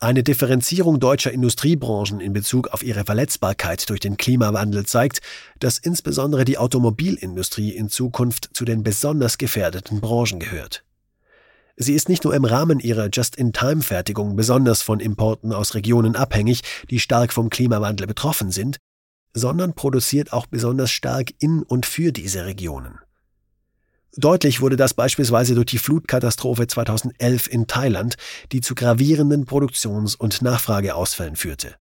Eine Differenzierung deutscher Industriebranchen in Bezug auf ihre Verletzbarkeit durch den Klimawandel zeigt, dass insbesondere die Automobilindustrie in Zukunft zu den besonders gefährdeten Branchen gehört. Sie ist nicht nur im Rahmen ihrer Just-in-Time-Fertigung besonders von Importen aus Regionen abhängig, die stark vom Klimawandel betroffen sind, sondern produziert auch besonders stark in und für diese Regionen. Deutlich wurde das beispielsweise durch die Flutkatastrophe 2011 in Thailand, die zu gravierenden Produktions- und Nachfrageausfällen führte.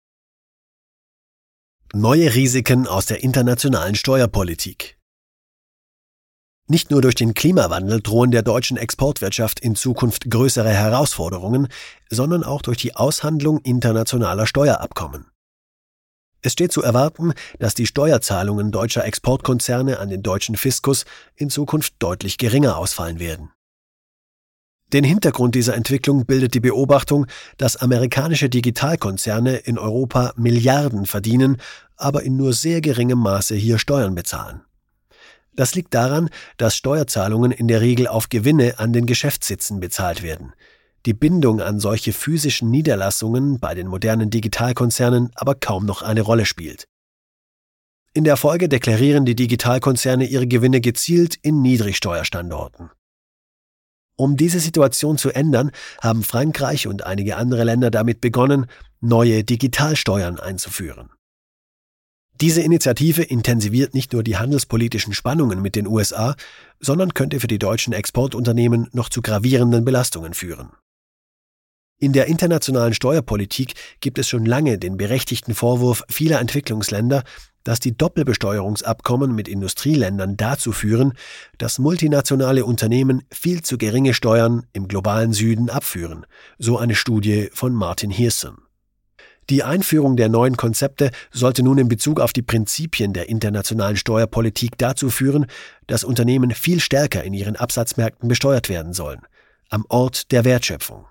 Neue Risiken aus der internationalen Steuerpolitik. Nicht nur durch den Klimawandel drohen der deutschen Exportwirtschaft in Zukunft größere Herausforderungen, sondern auch durch die Aushandlung internationaler Steuerabkommen. Es steht zu erwarten, dass die Steuerzahlungen deutscher Exportkonzerne an den deutschen Fiskus in Zukunft deutlich geringer ausfallen werden. Den Hintergrund dieser Entwicklung bildet die Beobachtung, dass amerikanische Digitalkonzerne in Europa Milliarden verdienen, aber in nur sehr geringem Maße hier Steuern bezahlen. Das liegt daran, dass Steuerzahlungen in der Regel auf Gewinne an den Geschäftssitzen bezahlt werden. Die Bindung an solche physischen Niederlassungen bei den modernen Digitalkonzernen aber kaum noch eine Rolle spielt. In der Folge deklarieren die Digitalkonzerne ihre Gewinne gezielt in Niedrigsteuerstandorten. Um diese Situation zu ändern, haben Frankreich und einige andere Länder damit begonnen, neue Digitalsteuern einzuführen. Diese Initiative intensiviert nicht nur die handelspolitischen Spannungen mit den USA, sondern könnte für die deutschen Exportunternehmen noch zu gravierenden Belastungen führen. In der internationalen Steuerpolitik gibt es schon lange den berechtigten Vorwurf vieler Entwicklungsländer, dass die Doppelbesteuerungsabkommen mit Industrieländern dazu führen, dass multinationale Unternehmen viel zu geringe Steuern im globalen Süden abführen, so eine Studie von Martin Hirson. Die Einführung der neuen Konzepte sollte nun in Bezug auf die Prinzipien der internationalen Steuerpolitik dazu führen, dass Unternehmen viel stärker in ihren Absatzmärkten besteuert werden sollen, am Ort der Wertschöpfung.